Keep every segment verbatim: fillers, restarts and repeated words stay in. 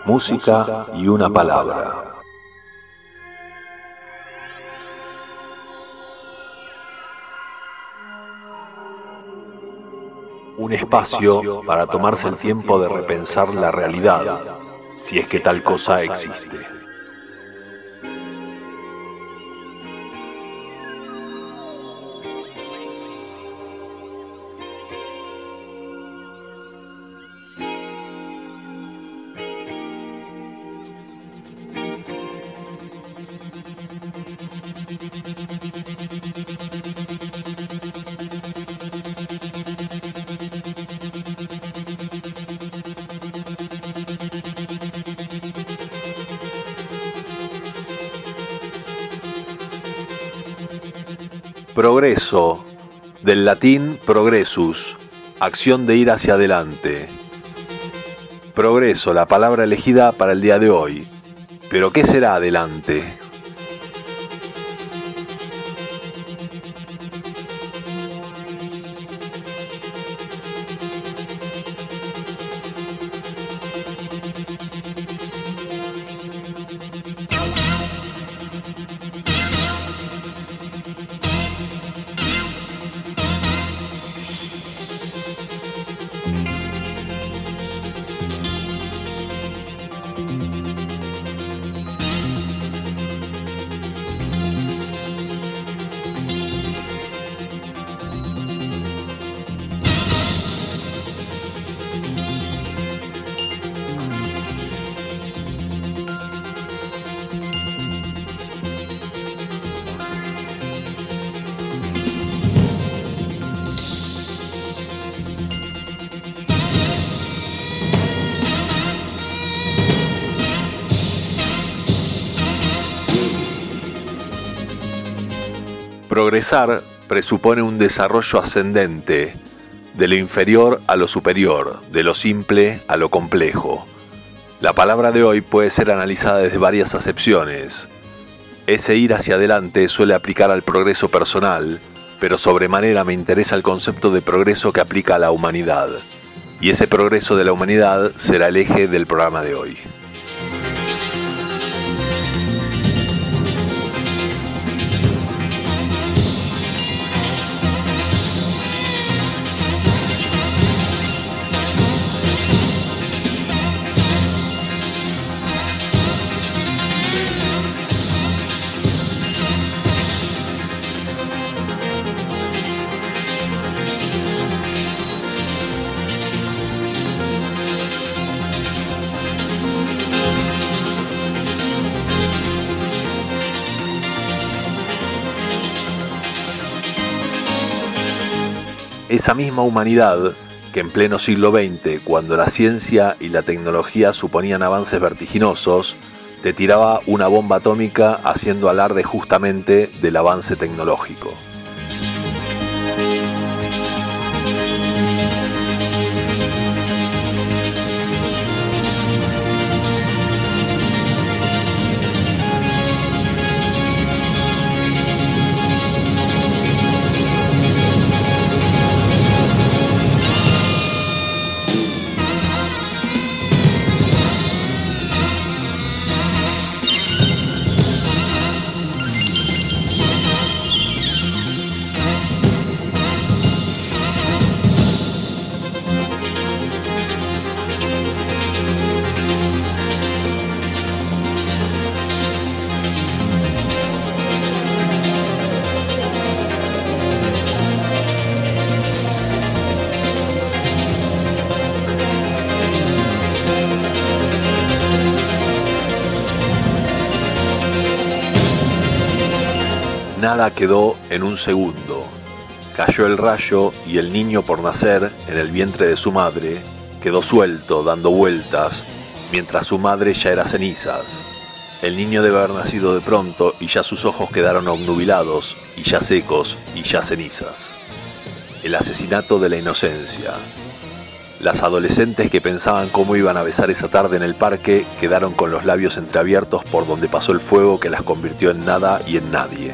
música y una palabra. Un espacio para tomarse el tiempo de repensar la realidad, si es que tal cosa existe. Progreso, del latín progressus, acción de ir hacia adelante. Progreso, la palabra elegida para el día de hoy. ¿Pero qué será adelante? Progresar presupone un desarrollo ascendente, de lo inferior a lo superior, de lo simple a lo complejo. La palabra de hoy puede ser analizada desde varias acepciones. Ese ir hacia adelante suele aplicar al progreso personal, pero sobremanera me interesa el concepto de progreso que aplica a la humanidad. Y ese progreso de la humanidad será el eje del programa de hoy. Esa misma humanidad que en pleno siglo veinte, cuando la ciencia y la tecnología suponían avances vertiginosos, te tiraba una bomba atómica haciendo alarde justamente del avance tecnológico. Nada quedó en un segundo. Cayó el rayo y el niño por nacer en el vientre de su madre quedó suelto, dando vueltas, mientras su madre ya era cenizas. El niño debe haber nacido de pronto y ya sus ojos quedaron obnubilados, y ya secos, y ya cenizas. El asesinato de la inocencia. Las adolescentes que pensaban cómo iban a besar esa tarde en el parque quedaron con los labios entreabiertos por donde pasó el fuego que las convirtió en nada y en nadie.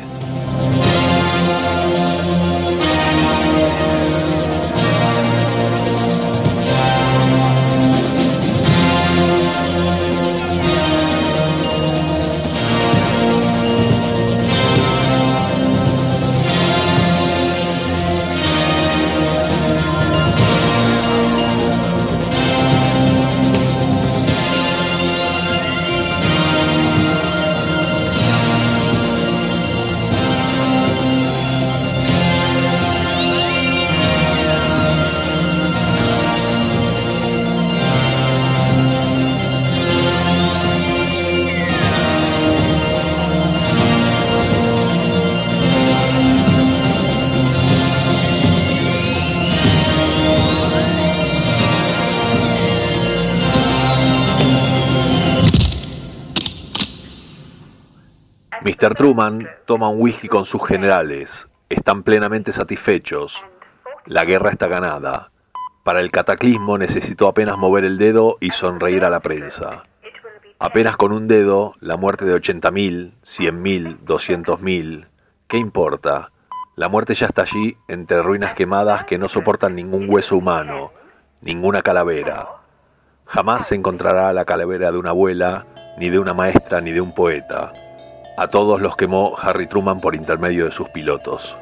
mister Truman toma un whisky con sus generales. Están plenamente satisfechos. La guerra está ganada. Para el cataclismo necesitó apenas mover el dedo y sonreír a la prensa. Apenas con un dedo, la muerte de ochenta mil, cien mil, doscientos mil. ¿Qué importa? La muerte ya está allí, entre ruinas quemadas que no soportan ningún hueso humano, ninguna calavera. Jamás se encontrará la calavera de una abuela, ni de una maestra, ni de un poeta. A todos los quemó Harry Truman por intermedio de sus pilotos.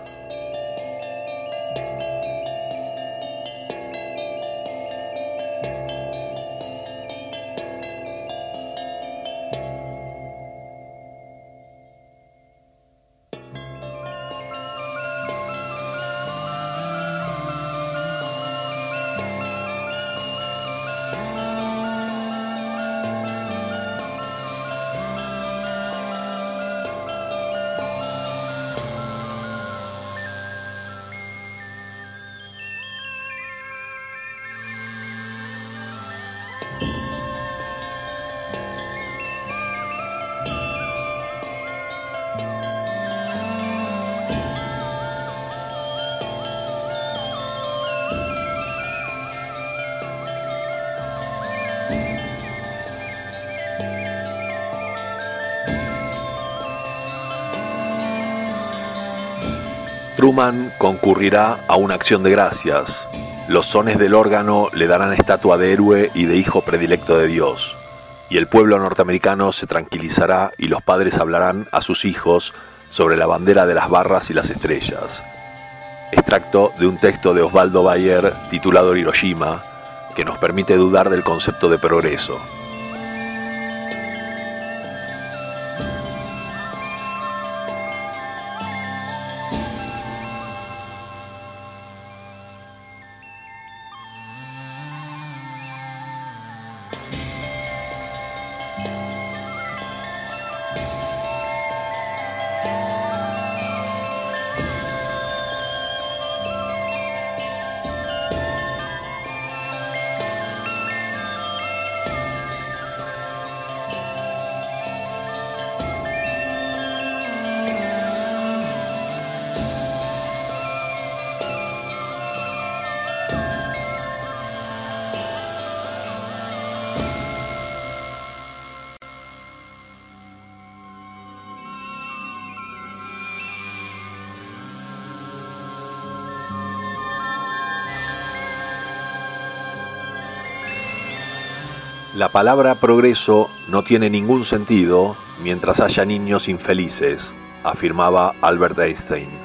Truman concurrirá a una acción de gracias. Los sones del órgano le darán estatua de héroe y de hijo predilecto de Dios. Y el pueblo norteamericano se tranquilizará y los padres hablarán a sus hijos sobre la bandera de las barras y las estrellas. Extracto de un texto de Osvaldo Bayer titulado Hiroshima, que nos permite dudar del concepto de progreso. La palabra progreso no tiene ningún sentido mientras haya niños infelices, afirmaba Albert Einstein.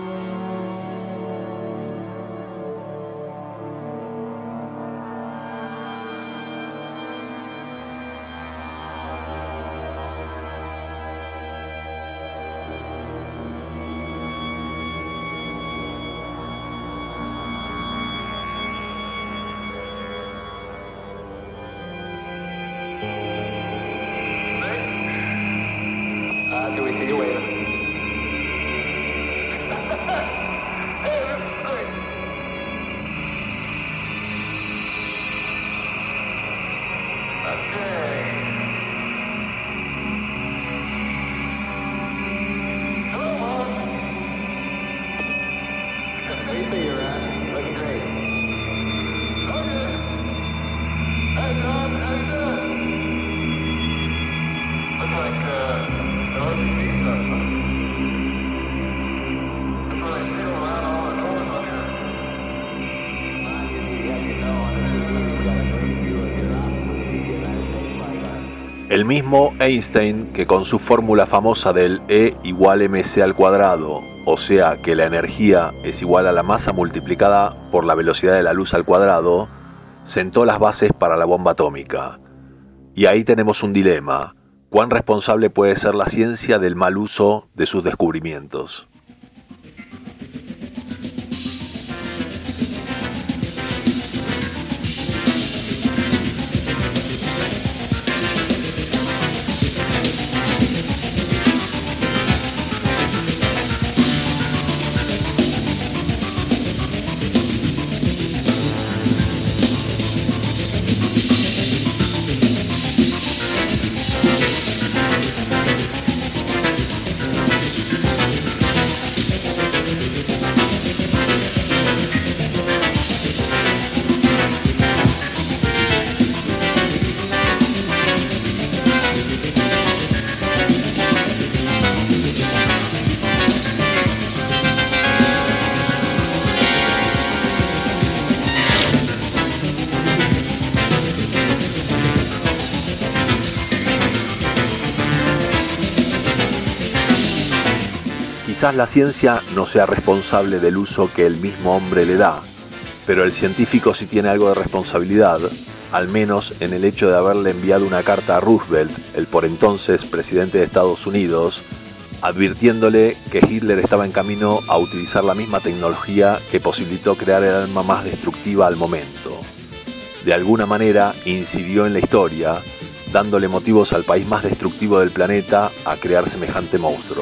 El mismo Einstein que con su fórmula famosa del E igual mc al cuadrado, o sea que la energía es igual a la masa multiplicada por la velocidad de la luz al cuadrado, sentó las bases para la bomba atómica. Y ahí tenemos un dilema: ¿cuán responsable puede ser la ciencia del mal uso de sus descubrimientos? Quizás la ciencia no sea responsable del uso que el mismo hombre le da, pero el científico sí tiene algo de responsabilidad, al menos en el hecho de haberle enviado una carta a Roosevelt, el por entonces presidente de Estados Unidos, advirtiéndole que Hitler estaba en camino a utilizar la misma tecnología que posibilitó crear el arma más destructiva al momento. De alguna manera incidió en la historia, dándole motivos al país más destructivo del planeta a crear semejante monstruo.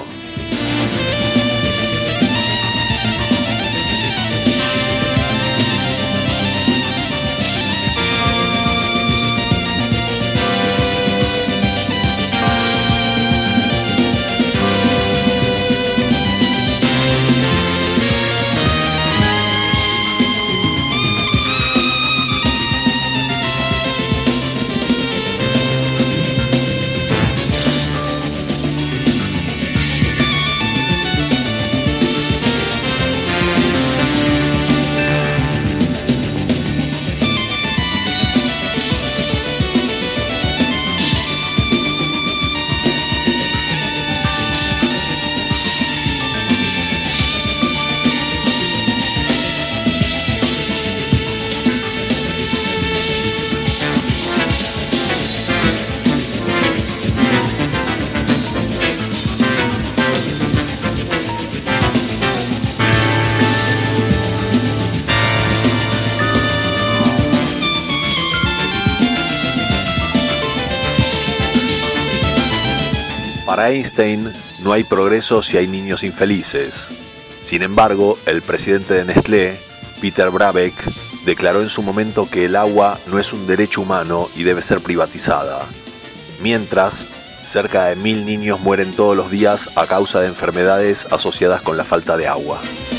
Para Einstein, no hay progreso si hay niños infelices. Sin embargo, el presidente de Nestlé, Peter Brabeck, declaró en su momento que el agua no es un derecho humano y debe ser privatizada. Mientras, cerca de mil niños mueren todos los días a causa de enfermedades asociadas con la falta de agua.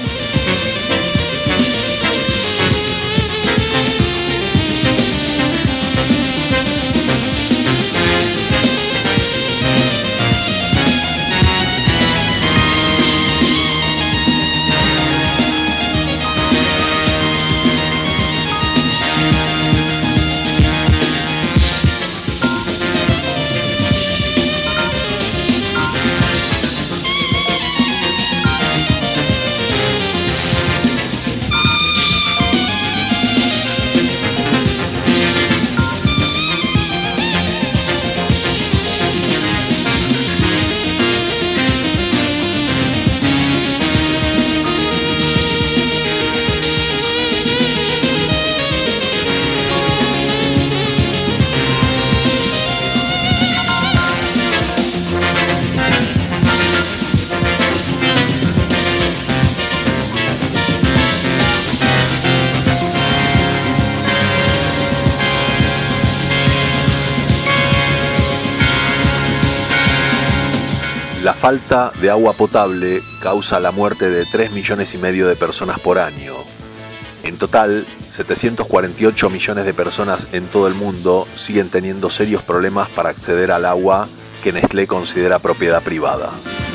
La falta de agua potable causa la muerte de tres millones y medio de personas por año. En total, setecientos cuarenta y ocho millones de personas en todo el mundo siguen teniendo serios problemas para acceder al agua que Nestlé considera propiedad privada.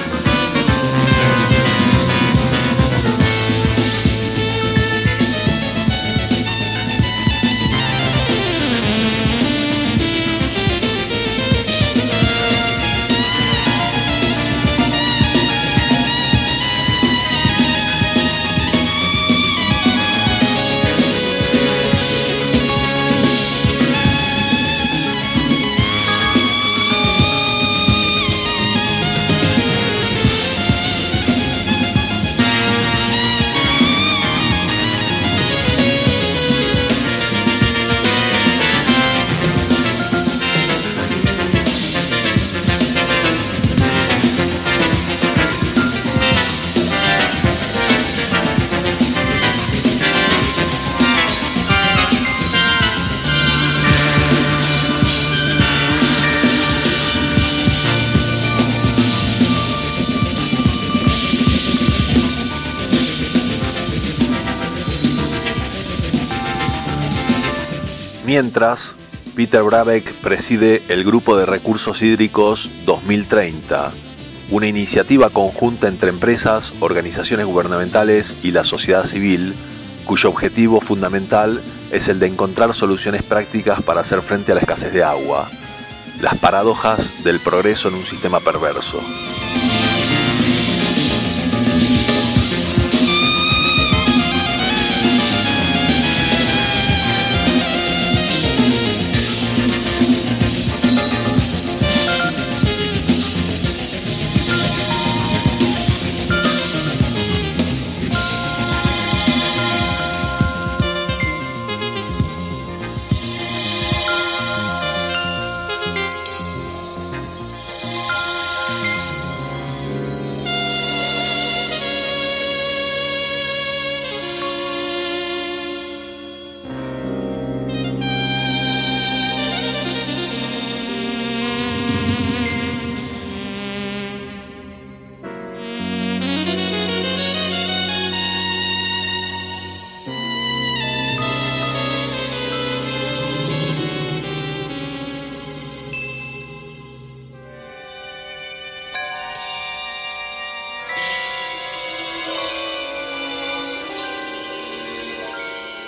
Mientras, Peter Brabeck preside el Grupo de Recursos Hídricos dos mil treinta, una iniciativa conjunta entre empresas, organizaciones gubernamentales y la sociedad civil, cuyo objetivo fundamental es el de encontrar soluciones prácticas para hacer frente a la escasez de agua, las paradojas del progreso en un sistema perverso.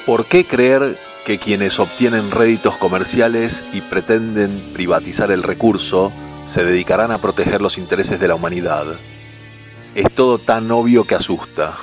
¿Por qué creer que quienes obtienen réditos comerciales y pretenden privatizar el recurso se dedicarán a proteger los intereses de la humanidad? Es todo tan obvio que asusta.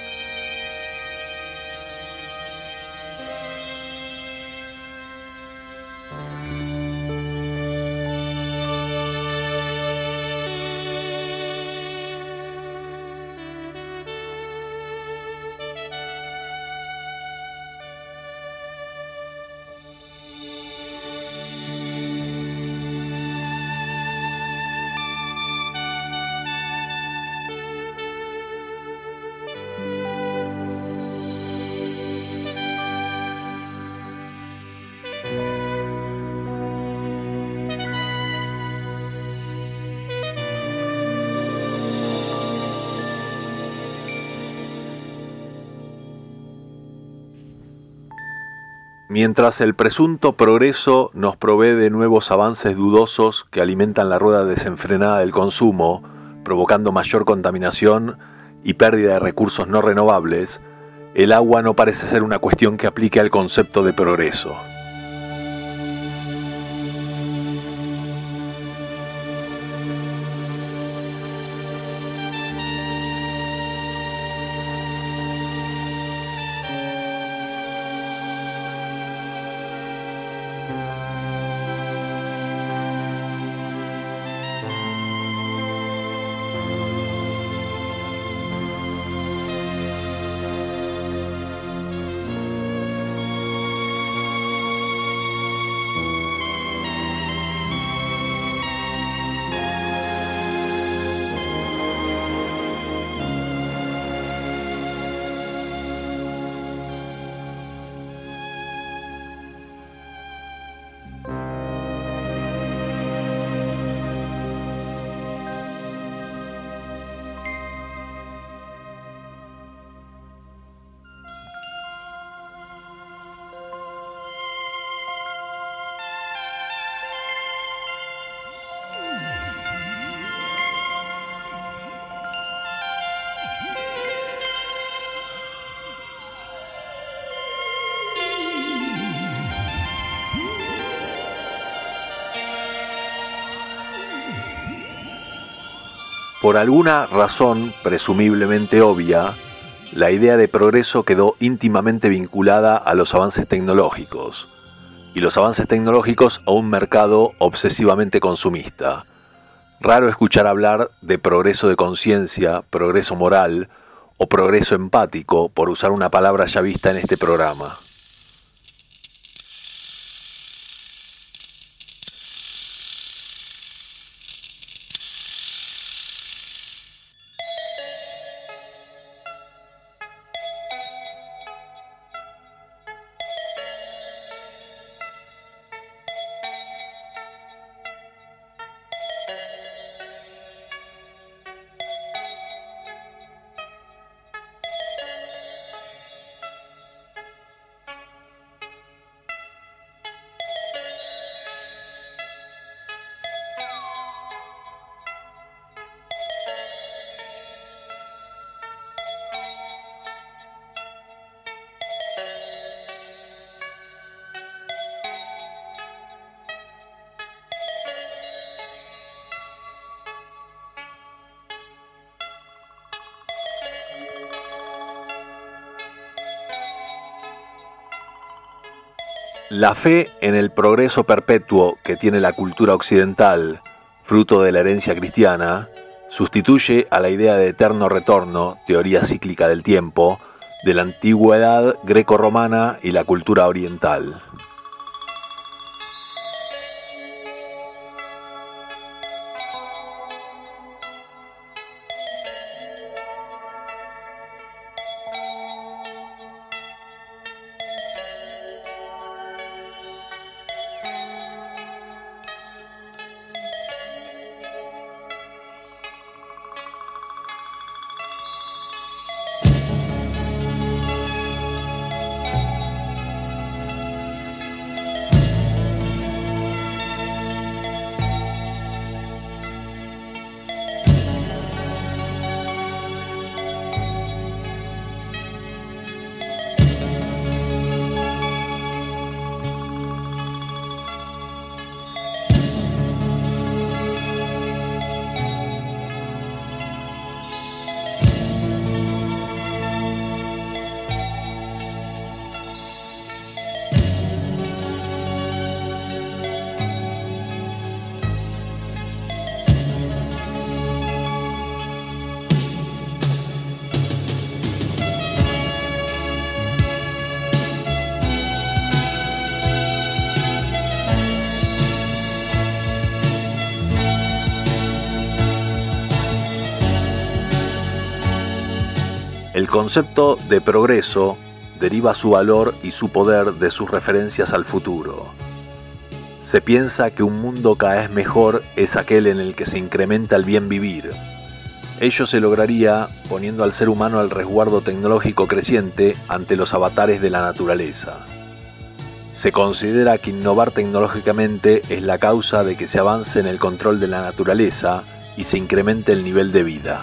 Mientras el presunto progreso nos provee de nuevos avances dudosos que alimentan la rueda desenfrenada del consumo, provocando mayor contaminación y pérdida de recursos no renovables, el agua no parece ser una cuestión que aplique al concepto de progreso. Por alguna razón presumiblemente obvia, la idea de progreso quedó íntimamente vinculada a los avances tecnológicos, y los avances tecnológicos a un mercado obsesivamente consumista. Raro escuchar hablar de progreso de conciencia, progreso moral o progreso empático, por usar una palabra ya vista en este programa. La fe en el progreso perpetuo que tiene la cultura occidental, fruto de la herencia cristiana, sustituye a la idea de eterno retorno, teoría cíclica del tiempo, de la antigüedad greco-romana y la cultura oriental. El concepto de progreso deriva su valor y su poder de sus referencias al futuro. Se piensa que un mundo cada vez mejor es aquel en el que se incrementa el bien vivir. Ello se lograría poniendo al ser humano al resguardo tecnológico creciente ante los avatares de la naturaleza. Se considera que innovar tecnológicamente es la causa de que se avance en el control de la naturaleza y se incremente el nivel de vida.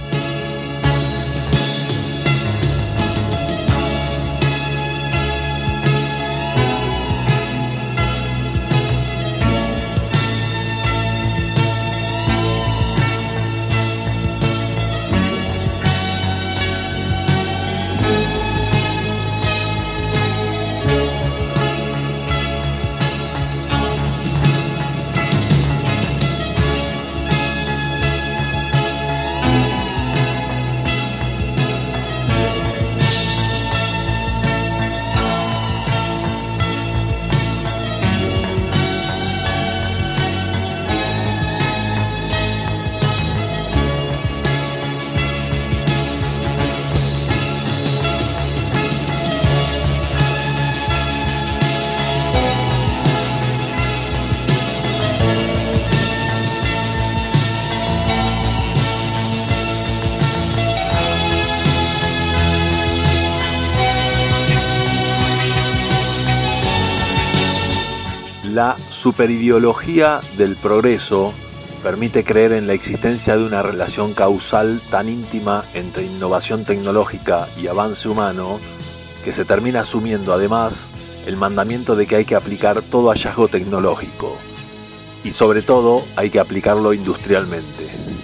La superideología del progreso permite creer en la existencia de una relación causal tan íntima entre innovación tecnológica y avance humano que se termina asumiendo además el mandamiento de que hay que aplicar todo hallazgo tecnológico y sobre todo hay que aplicarlo industrialmente.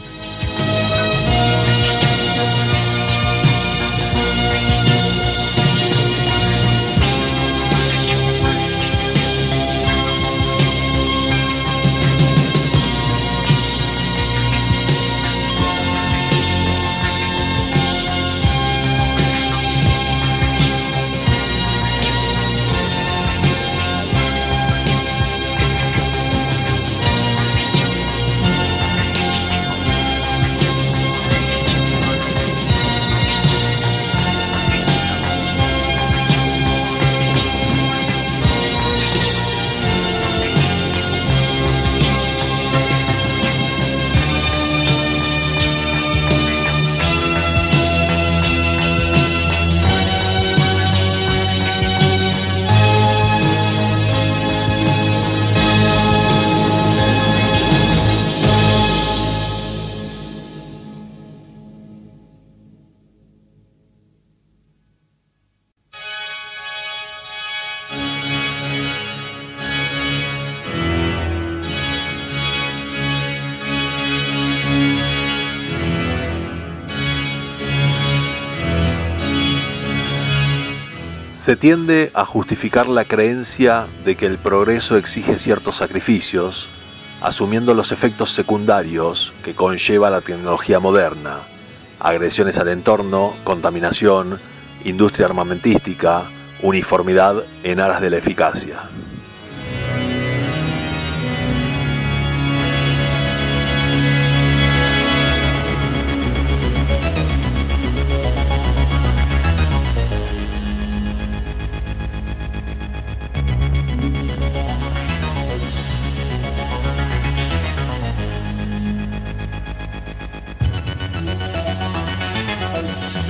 Se tiende a justificar la creencia de que el progreso exige ciertos sacrificios, asumiendo los efectos secundarios que conlleva la tecnología moderna: agresiones al entorno, contaminación, industria armamentística, uniformidad en aras de la eficacia.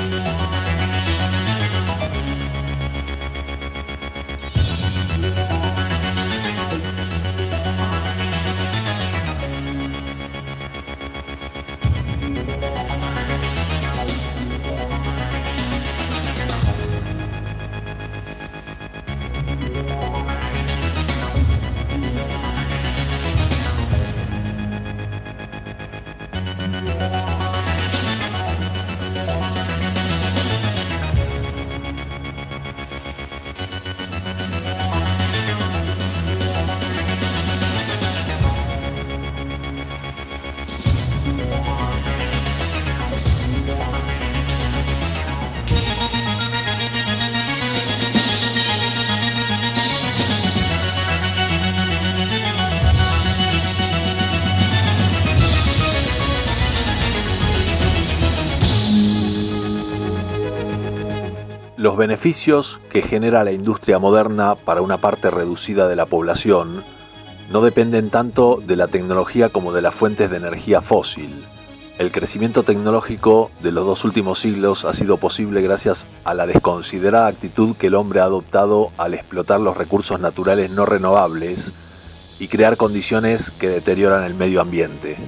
Thank you. Los beneficios que genera la industria moderna para una parte reducida de la población no dependen tanto de la tecnología como de las fuentes de energía fósil. El crecimiento tecnológico de los dos últimos siglos ha sido posible gracias a la desconsiderada actitud que el hombre ha adoptado al explotar los recursos naturales no renovables y crear condiciones que deterioran el medio ambiente.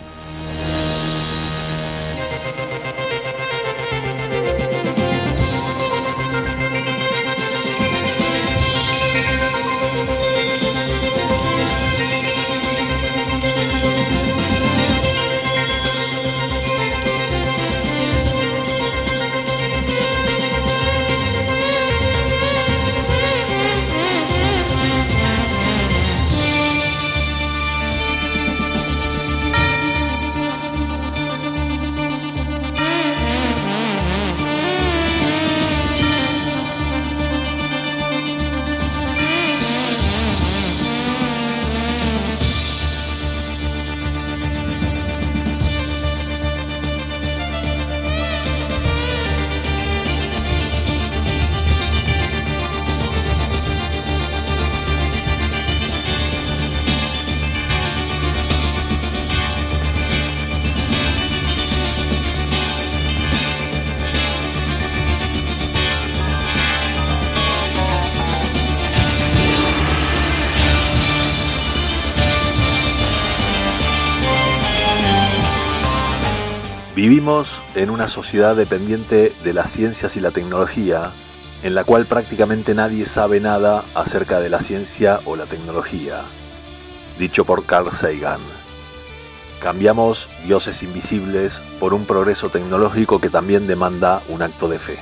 Vivimos en una sociedad dependiente de las ciencias y la tecnología, en la cual prácticamente nadie sabe nada acerca de la ciencia o la tecnología. Dicho por Carl Sagan. Cambiamos dioses invisibles por un progreso tecnológico que también demanda un acto de fe.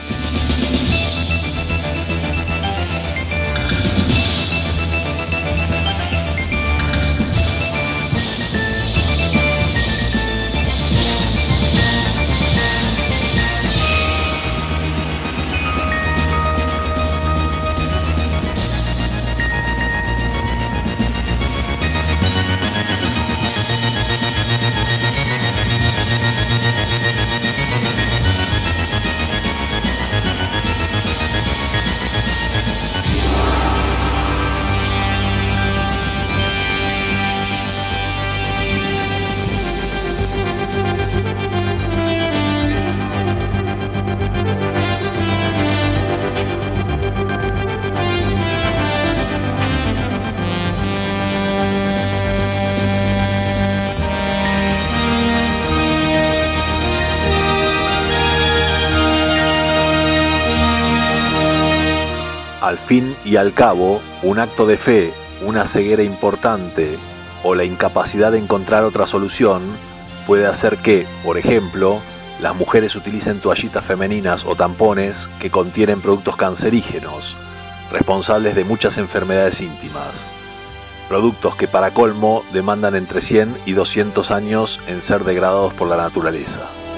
Al fin y al cabo, un acto de fe, una ceguera importante o la incapacidad de encontrar otra solución puede hacer que, por ejemplo, las mujeres utilicen toallitas femeninas o tampones que contienen productos cancerígenos, responsables de muchas enfermedades íntimas. Productos que para colmo demandan entre cien y doscientos años en ser degradados por la naturaleza.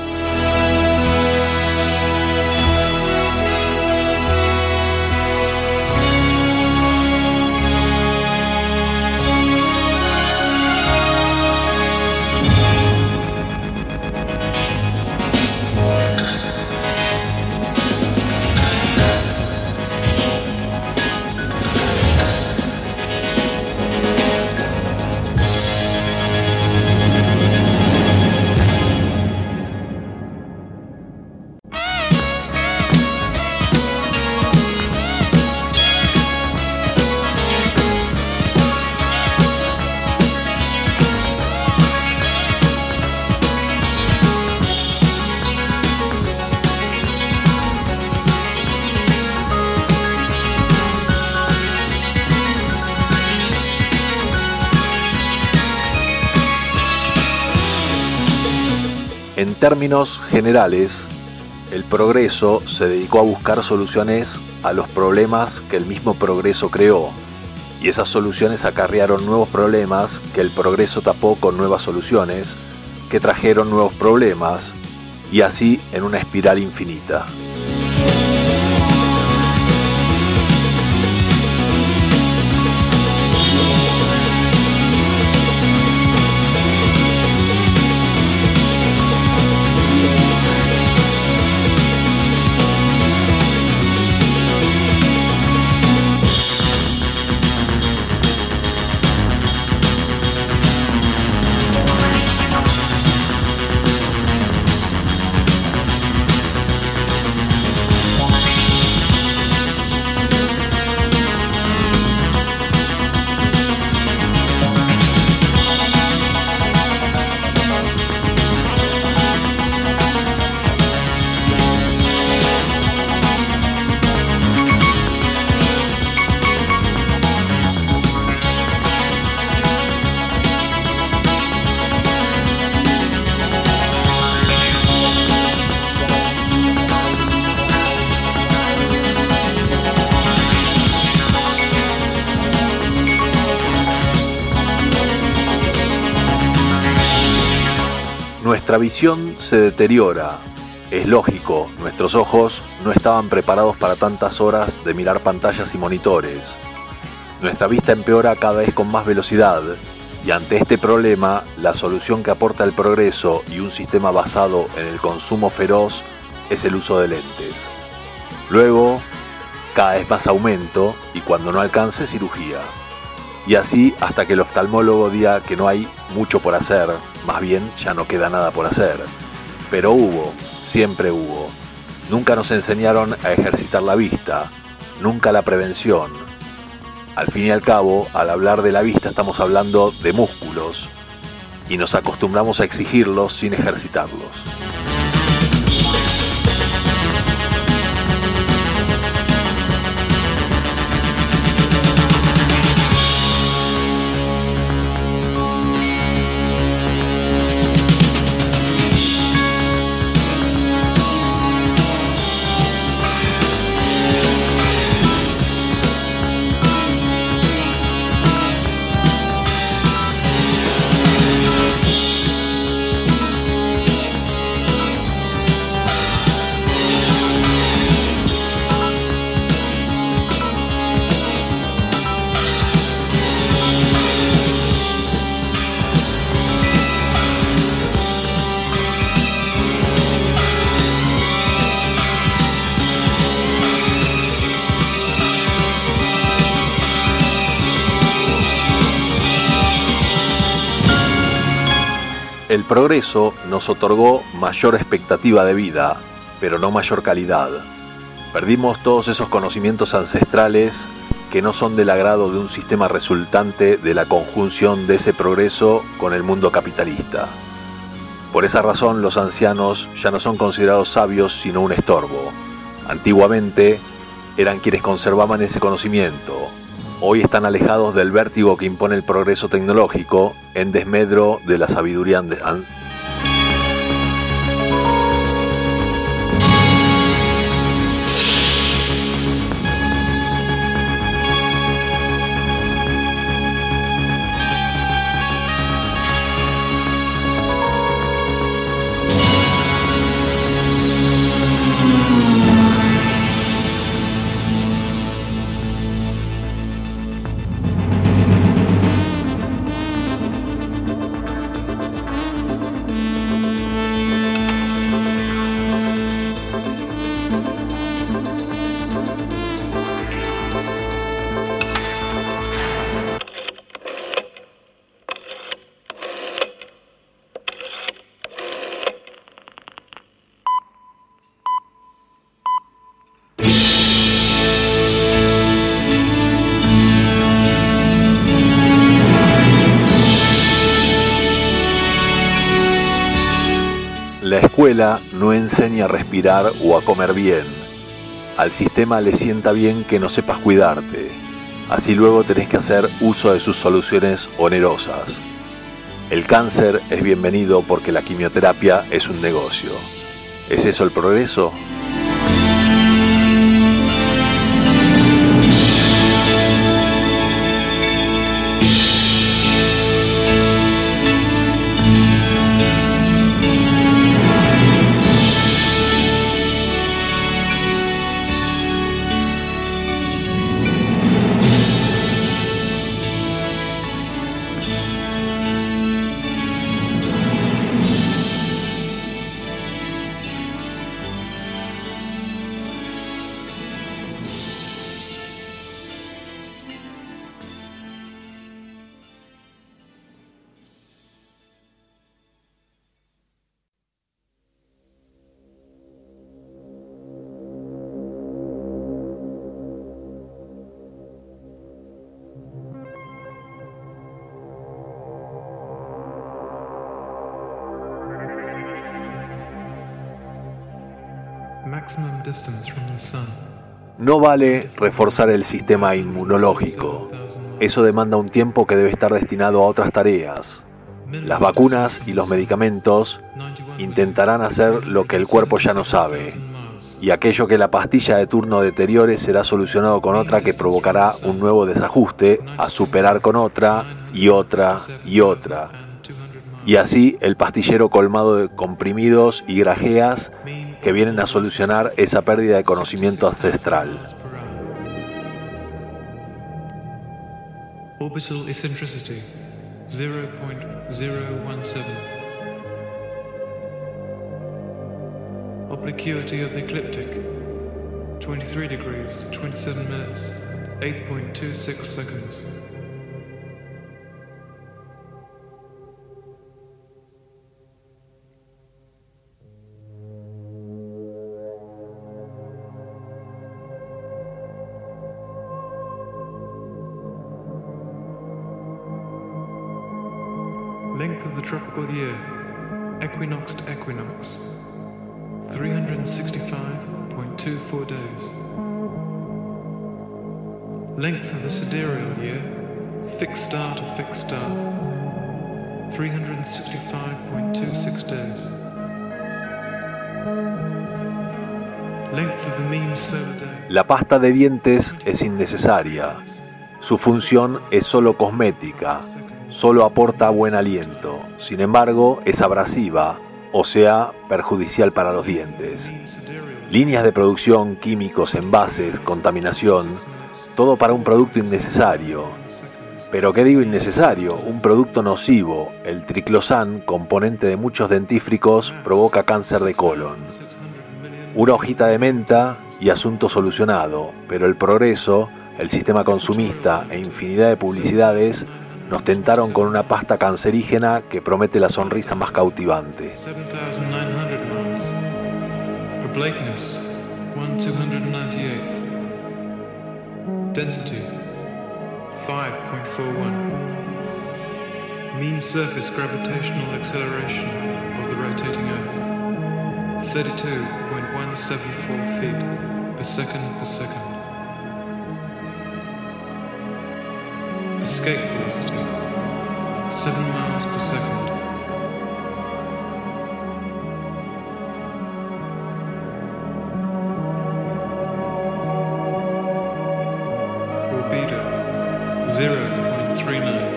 En términos generales, el progreso se dedicó a buscar soluciones a los problemas que el mismo progreso creó, y esas soluciones acarrearon nuevos problemas que el progreso tapó con nuevas soluciones, que trajeron nuevos problemas, y así en una espiral infinita. Nuestra visión se deteriora. Es lógico, nuestros ojos no estaban preparados para tantas horas de mirar pantallas y monitores. Nuestra vista empeora cada vez con más velocidad, y ante este problema, la solución que aporta el progreso y un sistema basado en el consumo feroz es el uso de lentes. Luego, cada vez más aumento, y cuando no alcance, cirugía. Y así hasta que el oftalmólogo diga que no hay mucho por hacer, más bien ya no queda nada por hacer. Pero hubo, siempre hubo. Nunca nos enseñaron a ejercitar la vista, nunca la prevención. Al fin y al cabo, al hablar de la vista estamos hablando de músculos, y nos acostumbramos a exigirlos sin ejercitarlos. El progreso nos otorgó mayor expectativa de vida, pero no mayor calidad. Perdimos todos esos conocimientos ancestrales que no son del agrado de un sistema resultante de la conjunción de ese progreso con el mundo capitalista. Por esa razón, los ancianos ya no son considerados sabios, sino un estorbo. Antiguamente eran quienes conservaban ese conocimiento. Hoy están alejados del vértigo que impone el progreso tecnológico en desmedro de la sabiduría an- La escuela no enseña a respirar o a comer bien. Al sistema le sienta bien que no sepas cuidarte. Así luego tenés que hacer uso de sus soluciones onerosas. El cáncer es bienvenido porque la quimioterapia es un negocio. ¿Es eso el progreso? No vale reforzar el sistema inmunológico. Eso demanda un tiempo que debe estar destinado a otras tareas. Las vacunas y los medicamentos intentarán hacer lo que el cuerpo ya no sabe, y aquello que la pastilla de turno deteriore será solucionado con otra que provocará un nuevo desajuste a superar con otra y otra y otra. Y así el pastillero colmado de comprimidos y grajeas que vienen a solucionar esa pérdida de conocimiento ancestral. Orbital eccentricity zero point zero one seven. Obliquity of the ecliptic twenty-three degrees, twenty-seven minutes, eight point two six seconds. Length of the tropical year, equinox to equinox, three hundred sixty-five point two four days. Length of the sidereal year, fixed star to fixed star, three hundred sixty-five point two six days. Length of the mean solar day. La pasta de dientes es innecesaria. Su función es solo cosmética. Solo aporta buen aliento, sin embargo es abrasiva, o sea, perjudicial para los dientes. Líneas de producción, químicos, envases, contaminación, todo para un producto innecesario. Pero ¿qué digo innecesario? Un producto nocivo, el triclosan, componente de muchos dentífricos, provoca cáncer de colon. Una hojita de menta y asunto solucionado, pero el progreso, el sistema consumista e infinidad de publicidades nos tentaron con una pasta cancerígena que promete la sonrisa más cautivante. seven thousand nine hundred miles. Obliqueness one two hundred ninety-eighth. Density five point four one. Mean surface gravitational acceleration of the rotating Earth thirty-two point one seven four feet per second per second. Escape velocity, seven miles per second. Albedo, zero point three nine.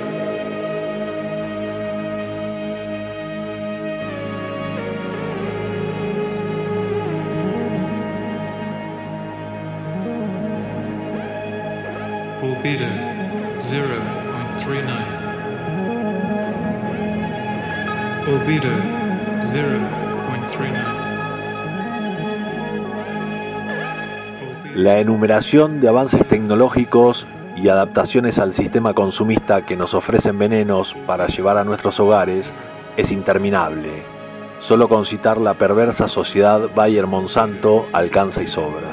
Albedo, zero point three nine. Albedo, zero point three nine. La enumeración de avances tecnológicos y adaptaciones al sistema consumista que nos ofrecen venenos para llevar a nuestros hogares es interminable. Solo con citar la perversa sociedad Bayer-Monsanto alcanza y sobra.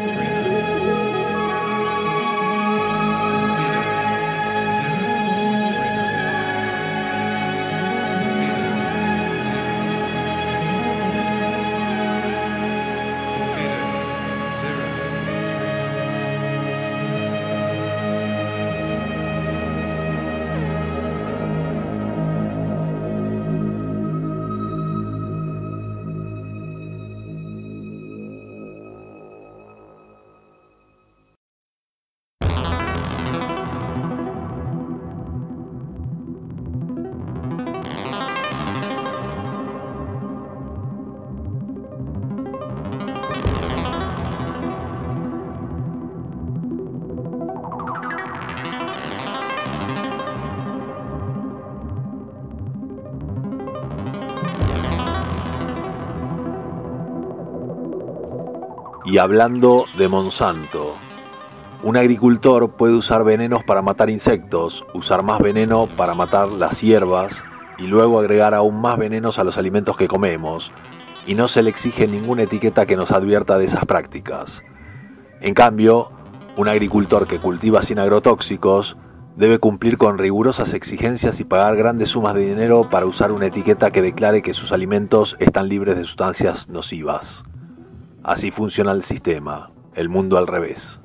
Y hablando de Monsanto, un agricultor puede usar venenos para matar insectos, usar más veneno para matar las hierbas y luego agregar aún más venenos a los alimentos que comemos, y no se le exige ninguna etiqueta que nos advierta de esas prácticas. En cambio, un agricultor que cultiva sin agrotóxicos debe cumplir con rigurosas exigencias y pagar grandes sumas de dinero para usar una etiqueta que declare que sus alimentos están libres de sustancias nocivas. Así funciona el sistema, el mundo al revés.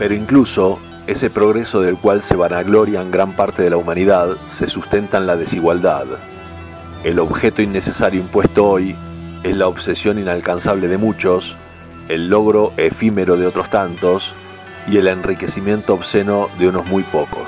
Pero incluso ese progreso del cual se vanaglorian gran parte de la humanidad se sustenta en la desigualdad. El objeto innecesario impuesto hoy es la obsesión inalcanzable de muchos, el logro efímero de otros tantos y el enriquecimiento obsceno de unos muy pocos.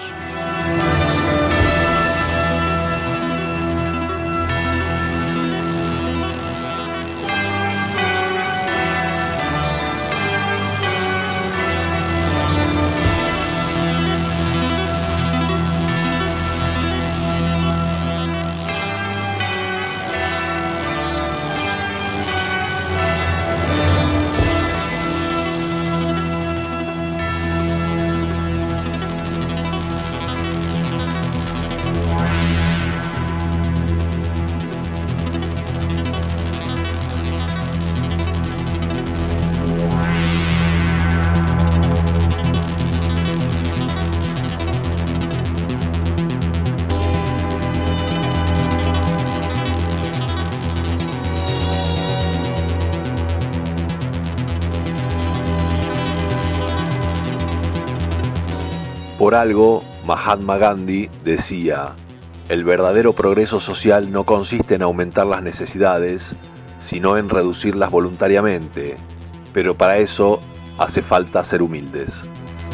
Por algo, Mahatma Gandhi decía, el verdadero progreso social no consiste en aumentar las necesidades, sino en reducirlas voluntariamente, pero para eso hace falta ser humildes.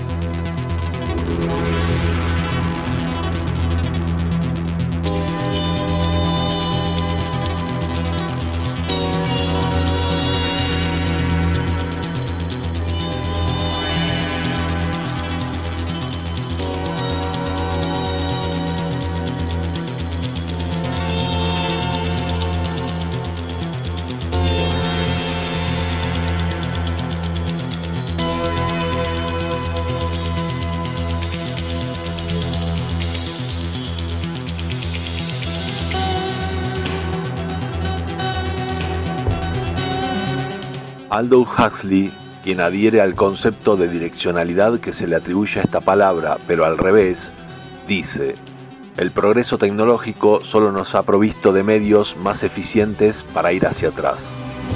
Aldous Huxley, quien adhiere al concepto de direccionalidad que se le atribuye a esta palabra, pero al revés, dice: el progreso tecnológico solo nos ha provisto de medios más eficientes para ir hacia atrás.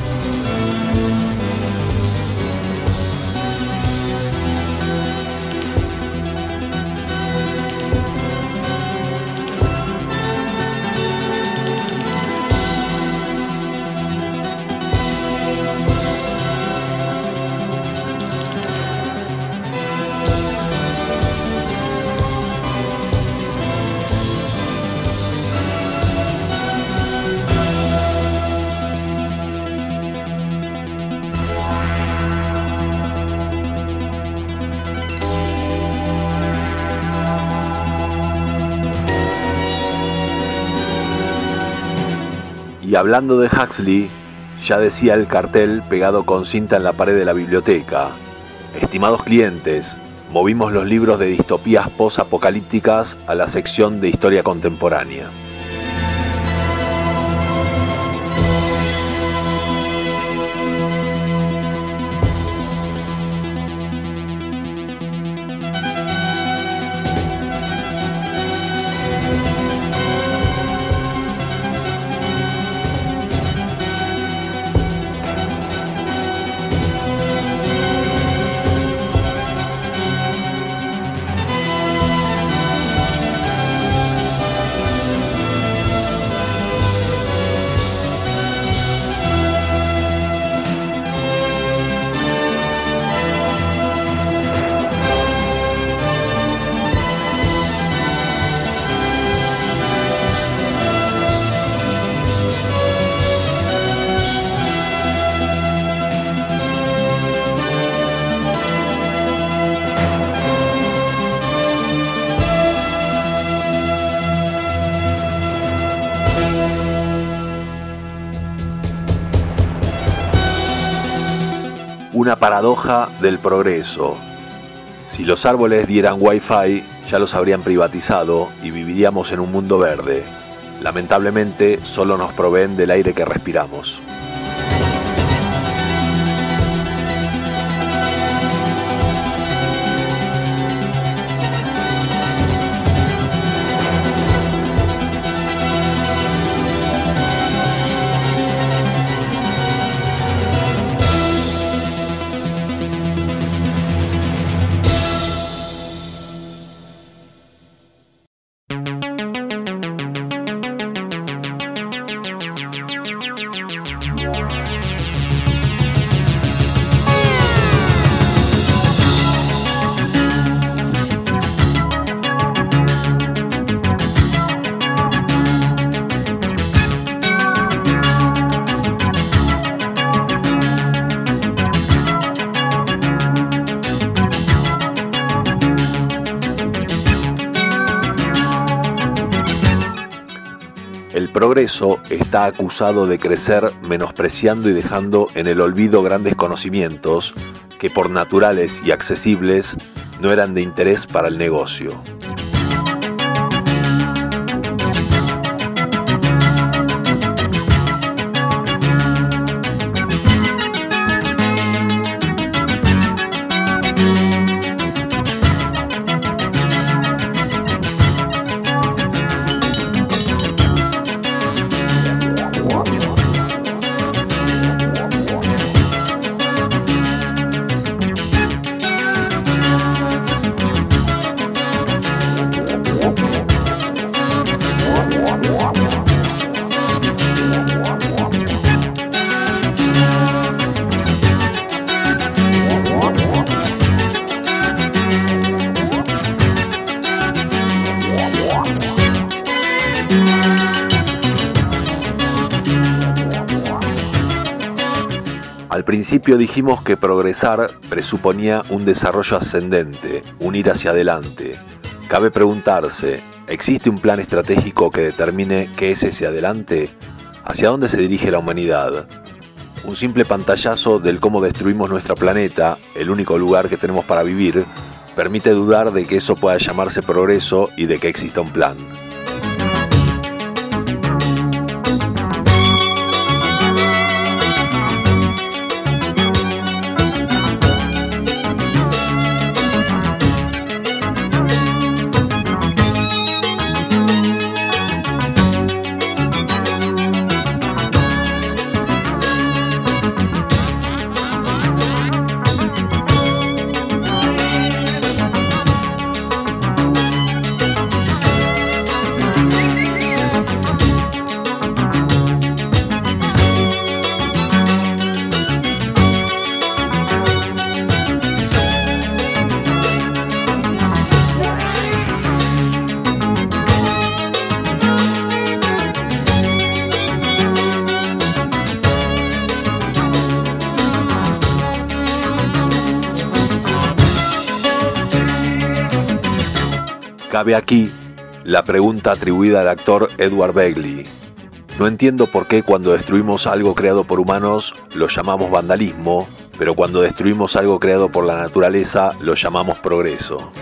Y hablando de Huxley, ya decía el cartel pegado con cinta en la pared de la biblioteca: estimados clientes, movimos los libros de distopías post-apocalípticas a la sección de historia contemporánea. Una paradoja del progreso. Si los árboles dieran Wi-Fi, ya los habrían privatizado y viviríamos en un mundo verde. Lamentablemente, solo nos proveen del aire que respiramos. El progreso está acusado de crecer menospreciando y dejando en el olvido grandes conocimientos que por naturales y accesibles no eran de interés para el negocio. Al principio dijimos que progresar presuponía un desarrollo ascendente, un ir hacia adelante. Cabe preguntarse, ¿existe un plan estratégico que determine qué es ese adelante? ¿Hacia dónde se dirige la humanidad? Un simple pantallazo del cómo destruimos nuestro planeta, el único lugar que tenemos para vivir, permite dudar de que eso pueda llamarse progreso y de que exista un plan. Cabe aquí la pregunta atribuida al actor Edward Begley. No entiendo por qué cuando destruimos algo creado por humanos lo llamamos vandalismo, pero cuando destruimos algo creado por la naturaleza lo llamamos progreso.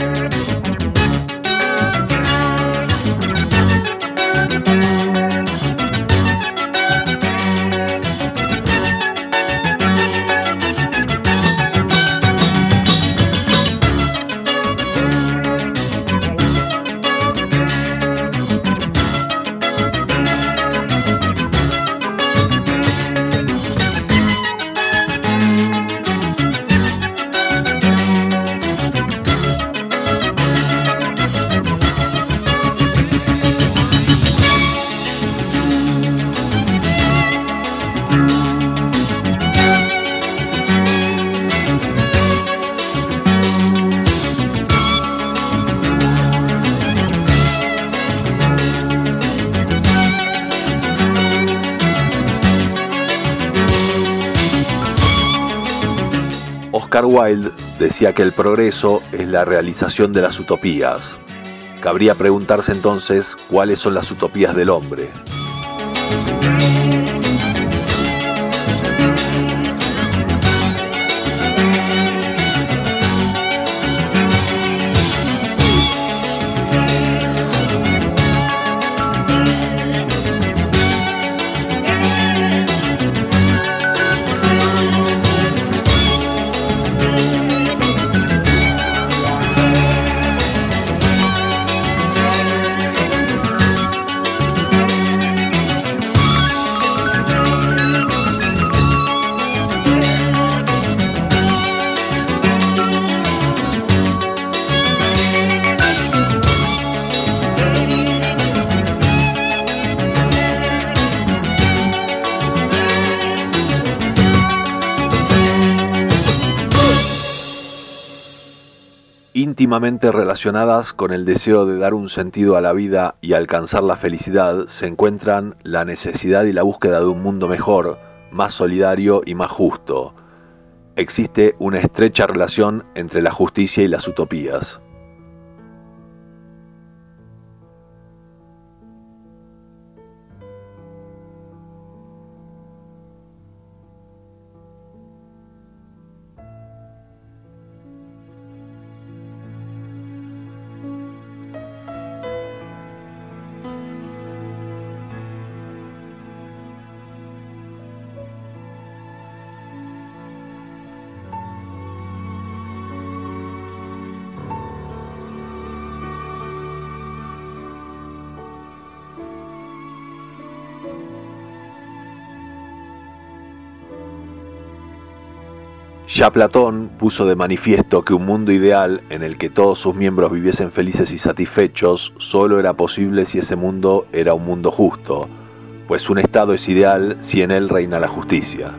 Oscar Wilde decía que el progreso es la realización de las utopías. Cabría preguntarse entonces cuáles son las utopías del hombre. Íntimamente relacionadas con el deseo de dar un sentido a la vida y alcanzar la felicidad se encuentran la necesidad y la búsqueda de un mundo mejor, más solidario y más justo. Existe una estrecha relación entre la justicia y las utopías. Ya Platón puso de manifiesto que un mundo ideal en el que todos sus miembros viviesen felices y satisfechos solo era posible si ese mundo era un mundo justo, pues un estado es ideal si en él reina la justicia.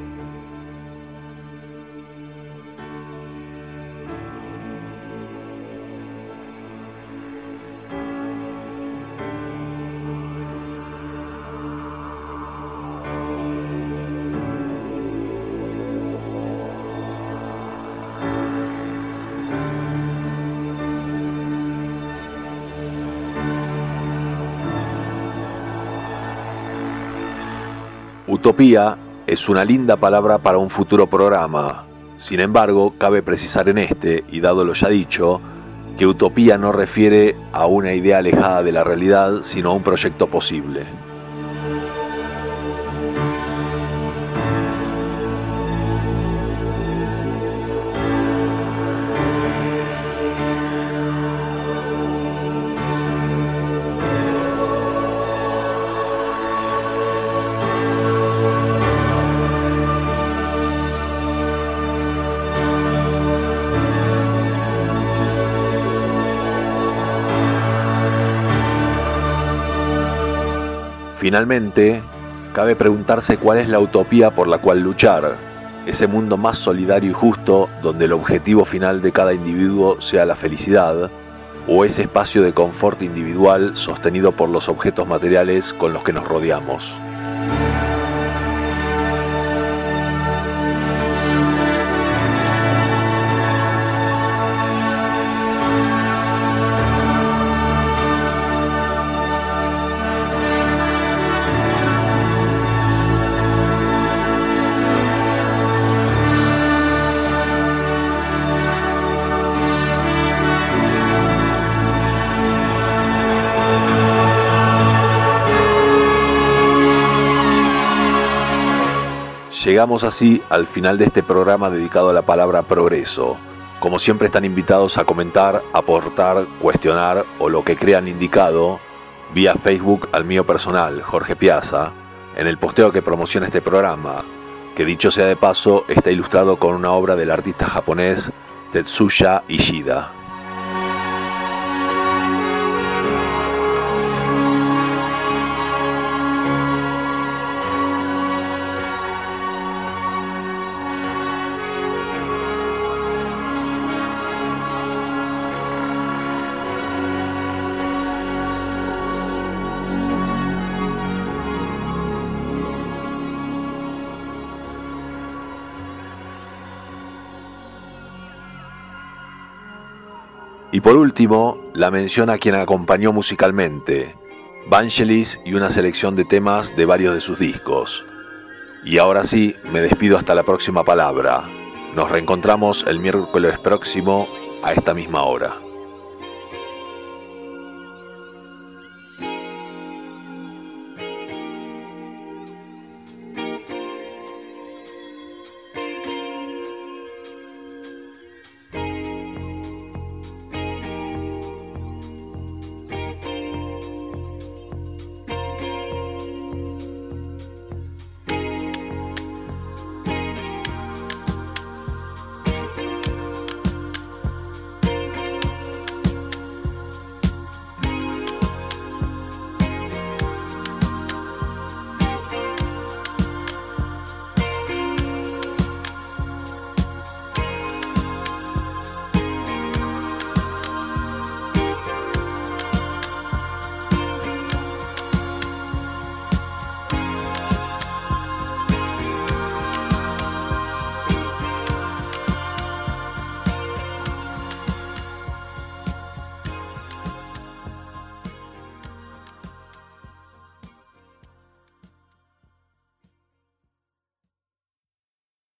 Utopía es una linda palabra para un futuro programa. Sin embargo, cabe precisar en este, y dado lo ya dicho, que utopía no refiere a una idea alejada de la realidad, sino a un proyecto posible. Finalmente, cabe preguntarse cuál es la utopía por la cual luchar, ese mundo más solidario y justo donde el objetivo final de cada individuo sea la felicidad, o ese espacio de confort individual sostenido por los objetos materiales con los que nos rodeamos. Llegamos así al final de este programa dedicado a la palabra progreso. Como siempre están invitados a comentar, aportar, cuestionar o lo que crean indicado vía Facebook al mío personal, Jorge Piazza, en el posteo que promociona este programa, que dicho sea de paso está ilustrado con una obra del artista japonés Tetsuya Ishida. Y por último, la mención a quien acompañó musicalmente, Vangelis y una selección de temas de varios de sus discos. Y ahora sí, me despido hasta la próxima palabra. Nos reencontramos el miércoles próximo a esta misma hora.